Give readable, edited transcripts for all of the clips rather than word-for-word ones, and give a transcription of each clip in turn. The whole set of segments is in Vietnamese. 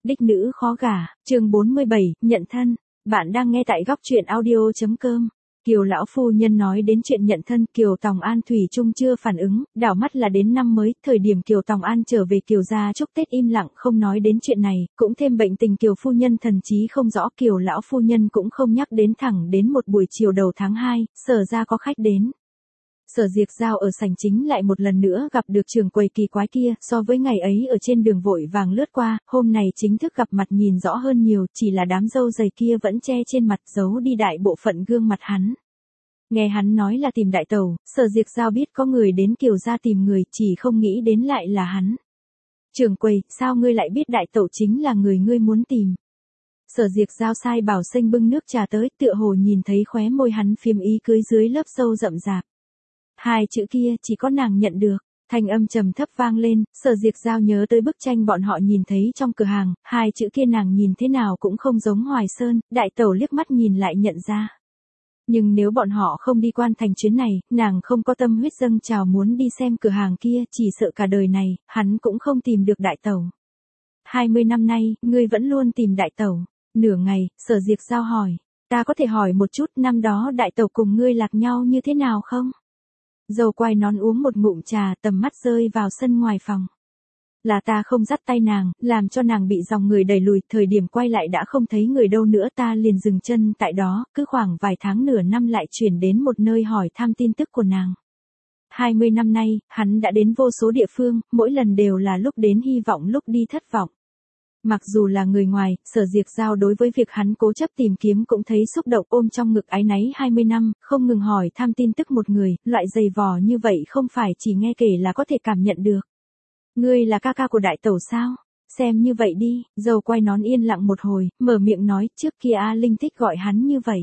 Đích nữ khó gả, chương 47, nhận thân. Bạn đang nghe tại góc truyện audio.com. Kiều lão phu nhân nói đến chuyện nhận thân, Kiều Tòng An thủy chung chưa phản ứng, đảo mắt là đến năm mới, thời điểm Kiều Tòng An trở về Kiều gia chúc Tết im lặng không nói đến chuyện này, cũng thêm bệnh tình Kiều phu nhân thần trí không rõ, Kiều lão phu nhân cũng không nhắc đến, thẳng đến một buổi chiều đầu tháng 2, Sở ra có khách đến. Sở Diệc Giao ở sảnh chính lại một lần nữa gặp được trưởng quầy kỳ quái kia, so với ngày ấy ở trên đường vội vàng lướt qua, hôm này chính thức gặp mặt nhìn rõ hơn nhiều, chỉ là đám râu dày kia vẫn che trên mặt, giấu đi đại bộ phận gương mặt hắn. Nghe hắn nói là tìm đại tẩu, Sở Diệc Giao biết có người đến Kiều gia tìm người, chỉ không nghĩ đến lại là hắn. Trưởng quầy, sao ngươi lại biết đại tẩu chính là người ngươi muốn tìm? Sở Diệc Giao sai bảo xanh bưng nước trà tới, tựa hồ nhìn thấy khóe môi hắn phiếm ý cưới dưới lớp râu rậm rạp. Hai chữ kia chỉ có nàng nhận được, thanh âm trầm thấp vang lên, Sở Diệc Giao nhớ tới bức tranh bọn họ nhìn thấy trong cửa hàng, hai chữ kia nàng nhìn thế nào cũng không giống Hoài Sơn, đại tẩu liếc mắt nhìn lại nhận ra. Nhưng nếu bọn họ không đi Quan Thành chuyến này, nàng không có tâm huyết dâng trào muốn đi xem cửa hàng kia, chỉ sợ cả đời này, hắn cũng không tìm được đại tẩu. 20 năm nay, ngươi vẫn luôn tìm đại tẩu. Nửa ngày, Sở Diệc Giao hỏi, ta có thể hỏi một chút năm đó đại tẩu cùng ngươi lạc nhau như thế nào không? Dâu quay nón uống một ngụm trà, tầm mắt rơi vào sân ngoài phòng. Là ta không dắt tay nàng, làm cho nàng bị dòng người đẩy lùi, thời điểm quay lại đã không thấy người đâu nữa, ta liền dừng chân tại đó, cứ khoảng vài tháng nửa năm lại chuyển đến một nơi hỏi thăm tin tức của nàng. 20 năm nay, hắn đã đến vô số địa phương, mỗi lần đều là lúc đến hy vọng lúc đi thất vọng. Mặc dù là người ngoài, Sở Diệc Giao đối với việc hắn cố chấp tìm kiếm cũng thấy xúc động, ôm trong ngực áy náy 20 năm, không ngừng hỏi thăm tin tức một người, loại dày vò như vậy không phải chỉ nghe kể là có thể cảm nhận được. Ngươi là ca ca của đại tẩu sao? Xem như vậy đi, dâu quay nón yên lặng một hồi, mở miệng nói, trước kia A Linh thích gọi hắn như vậy.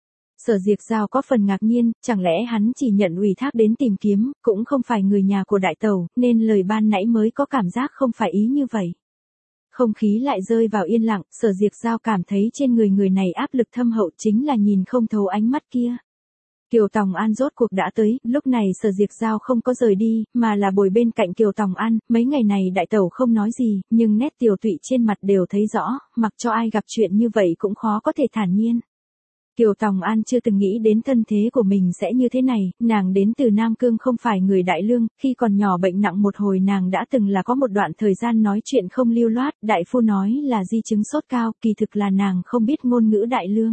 Sở Diệc Giao có phần ngạc nhiên, chẳng lẽ hắn chỉ nhận ủy thác đến tìm kiếm, cũng không phải người nhà của đại tẩu, nên lời ban nãy mới có cảm giác không phải ý như vậy. Không khí lại rơi vào yên lặng, Sở Diệc Giao cảm thấy trên người này áp lực thâm hậu, chính là nhìn không thấu ánh mắt kia. Kiều Tòng An rốt cuộc đã tới, lúc này Sở Diệc Giao không có rời đi, mà là bồi bên cạnh Kiều Tòng An, mấy ngày này đại tẩu không nói gì, nhưng nét tiều tụy trên mặt đều thấy rõ, mặc cho ai gặp chuyện như vậy cũng khó có thể thản nhiên. Kiều Tòng An chưa từng nghĩ đến thân thế của mình sẽ như thế này, nàng đến từ Nam Cương không phải người Đại Lương, khi còn nhỏ bệnh nặng một hồi nàng đã từng là có một đoạn thời gian nói chuyện không lưu loát, đại phu nói là di chứng sốt cao, kỳ thực là nàng không biết ngôn ngữ Đại Lương.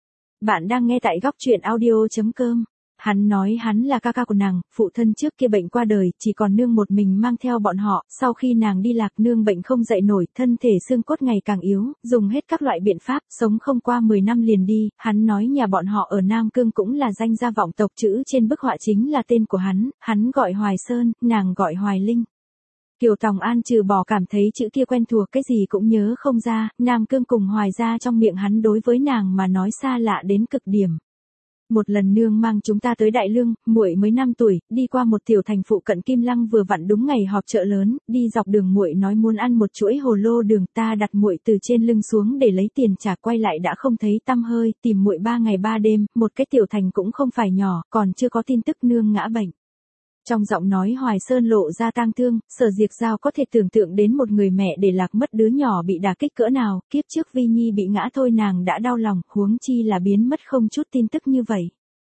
Bạn đang nghe tại góc truyện audio.com. Hắn nói hắn là ca ca của nàng, phụ thân trước kia bệnh qua đời, chỉ còn nương một mình mang theo bọn họ, sau khi nàng đi lạc nương bệnh không dậy nổi, thân thể xương cốt ngày càng yếu, dùng hết các loại biện pháp, sống không qua 10 năm liền đi, hắn nói nhà bọn họ ở Nam Cương cũng là danh gia vọng tộc, chữ trên bức họa chính là tên của hắn gọi Hoài Sơn, nàng gọi Hoài Linh. Kiều Tòng An trừ bỏ cảm thấy chữ kia quen thuộc cái gì cũng nhớ không ra, Nam Cương cùng Hoài gia trong miệng hắn đối với nàng mà nói xa lạ đến cực điểm. Một lần nương mang chúng ta tới Đại Lương, muội mới 5 tuổi, đi qua một tiểu thành phụ cận Kim Lăng vừa vặn đúng ngày họp chợ lớn, đi dọc đường muội nói muốn ăn một chuỗi hồ lô đường, ta đặt muội từ trên lưng xuống để lấy tiền trả, quay lại đã không thấy tăm hơi, tìm muội 3 ngày 3 đêm, một cái tiểu thành cũng không phải nhỏ, còn chưa có tin tức nương ngã bệnh. Trong giọng nói Hoài Sơn lộ ra tang thương, Sở Diệc Giao có thể tưởng tượng đến một người mẹ để lạc mất đứa nhỏ bị đả kích cỡ nào, kiếp trước Vi Nhi bị ngã thôi nàng đã đau lòng, huống chi là biến mất không chút tin tức như vậy.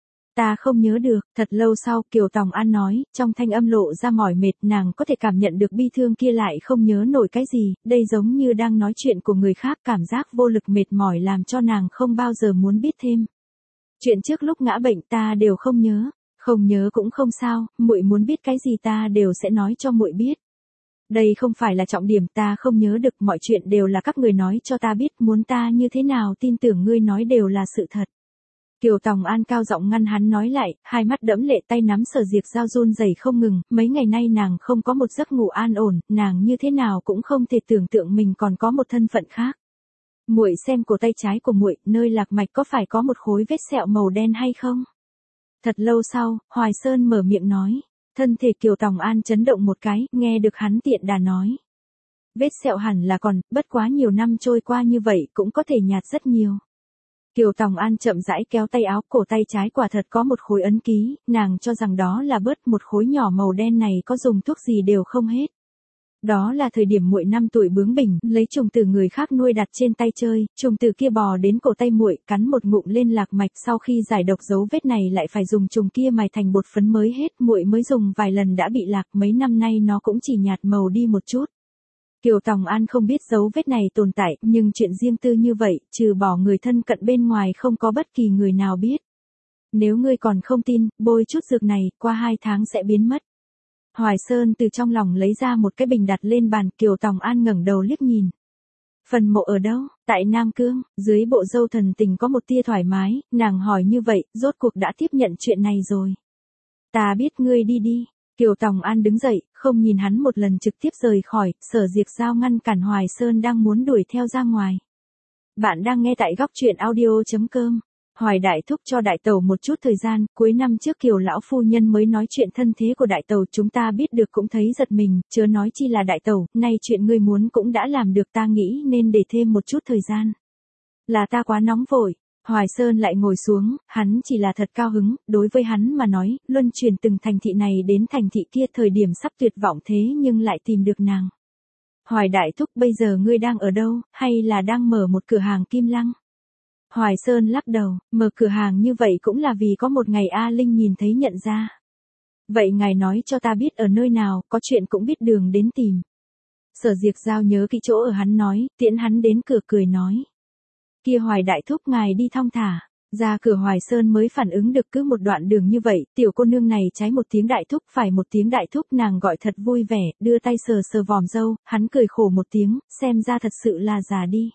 Ta không nhớ được, thật lâu sau Kiều Tòng An nói, trong thanh âm lộ ra mỏi mệt, nàng có thể cảm nhận được bi thương kia lại không nhớ nổi cái gì, đây giống như đang nói chuyện của người khác, cảm giác vô lực mệt mỏi làm cho nàng không bao giờ muốn biết thêm. Chuyện trước lúc ngã bệnh ta đều không nhớ. Không nhớ cũng không sao, muội muốn biết cái gì ta đều sẽ nói cho muội biết. Đây không phải là trọng điểm, ta không nhớ được, mọi chuyện đều là các người nói cho ta biết, muốn ta như thế nào tin tưởng ngươi nói đều là sự thật. Kiều Tòng An cao giọng ngăn hắn nói lại, hai mắt đẫm lệ, tay nắm Sở Diệc Giao run rẩy không ngừng, mấy ngày nay nàng không có một giấc ngủ an ổn, nàng như thế nào cũng không thể tưởng tượng mình còn có một thân phận khác. Muội xem cổ tay trái của muội, nơi lạc mạch có phải có một khối vết sẹo màu đen hay không? Thật lâu sau, Hoài Sơn mở miệng nói, thân thể Kiều Tòng An chấn động một cái, nghe được hắn tiện đà nói. Vết sẹo hẳn là còn, bất quá nhiều năm trôi qua như vậy cũng có thể nhạt rất nhiều. Kiều Tòng An chậm rãi kéo tay áo, cổ tay trái quả thật có một khối ấn ký, nàng cho rằng đó là bớt, một khối nhỏ màu đen này có dùng thuốc gì đều không hết. Đó là thời điểm muội 5 tuổi bướng bỉnh, lấy trùng từ người khác nuôi đặt trên tay chơi, trùng từ kia bò đến cổ tay muội, cắn một ngụm lên lạc mạch, sau khi giải độc dấu vết này lại phải dùng trùng kia mài thành bột phấn mới hết, muội mới dùng vài lần đã bị lạc, mấy năm nay nó cũng chỉ nhạt màu đi một chút. Kiều Tòng An không biết dấu vết này tồn tại, nhưng chuyện riêng tư như vậy, trừ bỏ người thân cận bên ngoài không có bất kỳ người nào biết. Nếu ngươi còn không tin, bôi chút dược này, qua 2 tháng sẽ biến mất. Hoài Sơn từ trong lòng lấy ra một cái bình đặt lên bàn, Kiều Tòng An ngẩng đầu liếc nhìn. Phần mộ ở đâu? Tại Nam Cương, dưới bộ râu thần tình có một tia thoải mái, nàng hỏi như vậy, rốt cuộc đã tiếp nhận chuyện này rồi. Ta biết ngươi đi đi. Kiều Tòng An đứng dậy, không nhìn hắn một lần trực tiếp rời khỏi, Sở Diệt Giao ngăn cản Hoài Sơn đang muốn đuổi theo ra ngoài. Bạn đang nghe tại góc truyện audio.com. Hoài Đại Thúc cho Đại Tẩu một chút thời gian, cuối năm trước Kiều lão phu nhân mới nói chuyện thân thế của Đại Tẩu, chúng ta biết được cũng thấy giật mình, chớ nói chi là Đại Tẩu, nay chuyện ngươi muốn cũng đã làm được, ta nghĩ nên để thêm một chút thời gian. Là ta quá nóng vội. Hoài Sơn lại ngồi xuống, hắn chỉ là thật cao hứng, đối với hắn mà nói, luân chuyển từng thành thị này đến thành thị kia, thời điểm sắp tuyệt vọng thế nhưng lại tìm được nàng. Hoài Đại Thúc, bây giờ ngươi đang ở đâu, hay là đang mở một cửa hàng kim lăng? Hoài Sơn lắc đầu, mở cửa hàng như vậy cũng là vì có một ngày A Linh nhìn thấy nhận ra. Vậy ngài nói cho ta biết ở nơi nào, có chuyện cũng biết đường đến tìm. Sở Diệt Giao nhớ kỹ chỗ ở hắn nói, tiễn hắn đến cửa cười nói. Kia Hoài Đại Thúc, ngài đi thong thả. Ra cửa Hoài Sơn mới phản ứng được, cứ một đoạn đường như vậy, tiểu cô nương này trái một tiếng Đại Thúc phải một tiếng Đại Thúc, nàng gọi thật vui vẻ, đưa tay sờ sờ vòm râu, hắn cười khổ một tiếng, xem ra thật sự là già đi.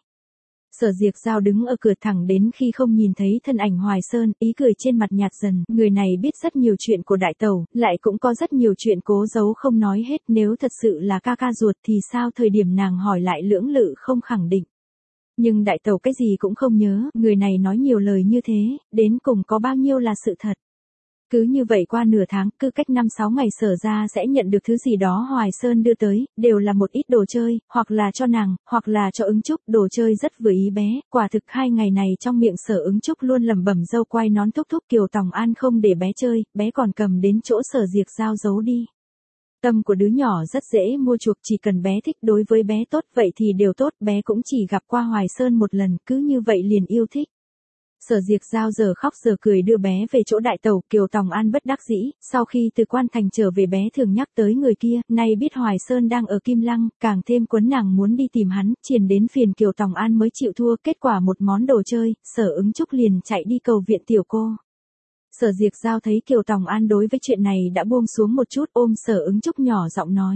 Sở Diệt Giao đứng ở cửa thẳng đến khi không nhìn thấy thân ảnh Hoài Sơn, ý cười trên mặt nhạt dần, người này biết rất nhiều chuyện của Đại Tẩu, lại cũng có rất nhiều chuyện cố giấu không nói hết, nếu thật sự là ca ca ruột thì sao, thời điểm nàng hỏi lại lưỡng lự không khẳng định. Nhưng Đại Tẩu cái gì cũng không nhớ, người này nói nhiều lời như thế, đến cùng có bao nhiêu là sự thật. Cứ như vậy qua nửa tháng, cứ cách 5-6 ngày Sở ra sẽ nhận được thứ gì đó Hoài Sơn đưa tới, đều là một ít đồ chơi, hoặc là cho nàng, hoặc là cho Ứng Trúc, đồ chơi rất vừa ý bé, quả thực 2 ngày này trong miệng Sở Ứng Trúc luôn lẩm bẩm dâu quai nón thúc thúc, Kiều Tòng An không để bé chơi, bé còn cầm đến chỗ Sở Diệt Giao giấu đi. Tâm của đứa nhỏ rất dễ mua chuộc, chỉ cần bé thích, đối với bé tốt vậy thì đều tốt, bé cũng chỉ gặp qua Hoài Sơn một lần, cứ như vậy liền yêu thích. Sở Diệt Giao giờ khóc giờ cười đưa bé về chỗ Đại Tẩu, Kiều Tòng An bất đắc dĩ, sau khi từ Quan Thành trở về bé thường nhắc tới người kia, nay biết Hoài Sơn đang ở Kim Lăng, càng thêm quấn nàng muốn đi tìm hắn, triền đến phiền Kiều Tòng An mới chịu thua, kết quả một món đồ chơi, Sở Ứng Trúc liền chạy đi cầu viện tiểu cô. Sở Diệt Giao thấy Kiều Tòng An đối với chuyện này đã buông xuống một chút, ôm Sở Ứng Trúc nhỏ giọng nói.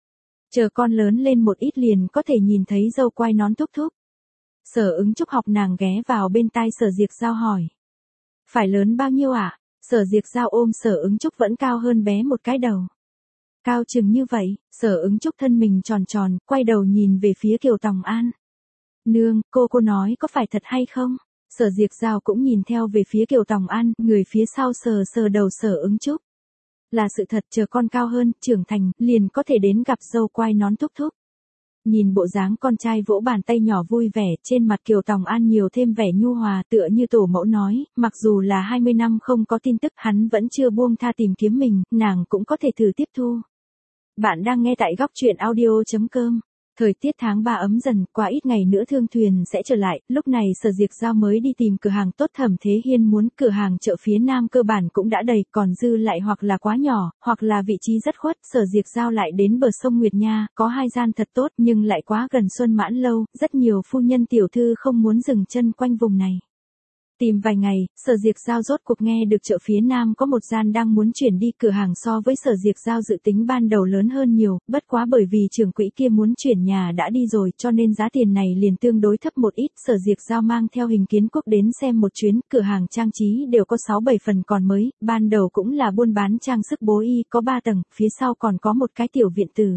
Chờ con lớn lên một ít liền có thể nhìn thấy dâu quai nón thúc thúc. Sở Ứng Trúc học nàng ghé vào bên tai Sở Diệt Giao hỏi. Phải lớn bao nhiêu ạ? Sở Diệt Giao ôm Sở Ứng Trúc vẫn cao hơn bé một cái đầu. Cao chừng như vậy, Sở Ứng Trúc thân mình tròn tròn, quay đầu nhìn về phía Kiều Tòng An. Nương, cô nói có phải thật hay không? Sở Diệt Giao cũng nhìn theo về phía Kiều Tòng An, người phía sau sờ sờ đầu Sở Ứng Trúc. Là sự thật, chờ con cao hơn, trưởng thành, liền có thể đến gặp dâu quai nón thúc thúc. Nhìn bộ dáng con trai vỗ bàn tay nhỏ vui vẻ, trên mặt Kiều Tòng An nhiều thêm vẻ nhu hòa, tựa như tổ mẫu nói, mặc dù là 20 năm không có tin tức, hắn vẫn chưa buông tha tìm kiếm mình, nàng cũng có thể thử tiếp thu. Bạn đang nghe tại góc truyện audio.com. Thời tiết tháng 3 ấm dần, qua ít ngày nữa thương thuyền sẽ trở lại, lúc này Sở Diệt Giao mới đi tìm cửa hàng tốt, Thẩm Thế Hiên muốn, cửa hàng chợ phía Nam cơ bản cũng đã đầy, còn dư lại hoặc là quá nhỏ, hoặc là vị trí rất khuất, Sở Diệt Giao lại đến bờ sông Nguyệt Nha, có 2 gian thật tốt nhưng lại quá gần Xuân Mãn Lâu, rất nhiều phu nhân tiểu thư không muốn dừng chân quanh vùng này. Tìm vài ngày, Sở Diệt Giao rốt cuộc nghe được chợ phía Nam có một gian đang muốn chuyển đi, cửa hàng so với Sở Diệt Giao dự tính ban đầu lớn hơn nhiều, bất quá bởi vì trưởng quỹ kia muốn chuyển nhà đã đi rồi cho nên giá tiền này liền tương đối thấp một ít. Sở Diệt Giao mang theo Hình Kiến Quốc đến xem một chuyến, cửa hàng trang trí đều có 6-7 phần còn mới, ban đầu cũng là buôn bán trang sức bố y, có 3 tầng, phía sau còn có một cái tiểu viện tử.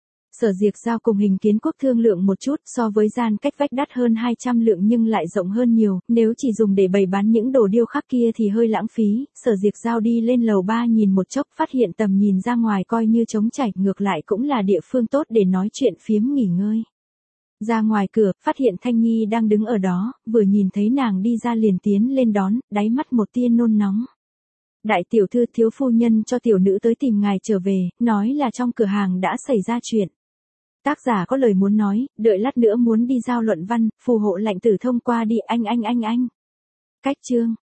Sở Diệt Giao cùng Hình Kiến Quốc thương lượng một chút, so với gian cách vách đắt hơn 200 lượng nhưng lại rộng hơn nhiều, nếu chỉ dùng để bày bán những đồ điêu khắc kia thì hơi lãng phí. Sở Diệt Giao đi lên lầu 3 nhìn một chốc, phát hiện tầm nhìn ra ngoài coi như trống trải, ngược lại cũng là địa phương tốt để nói chuyện phiếm nghỉ ngơi. Ra ngoài cửa, phát hiện Thanh Nhi đang đứng ở đó, vừa nhìn thấy nàng đi ra liền tiến lên đón, đáy mắt một tia nôn nóng. Đại tiểu thư, thiếu phu nhân cho tiểu nữ tới tìm ngài trở về, nói là trong cửa hàng đã xảy ra chuyện. Tác giả có lời muốn nói, đợi lát nữa muốn đi giao luận văn, phù hộ lạnh tử thông qua đi anh. Cách chương.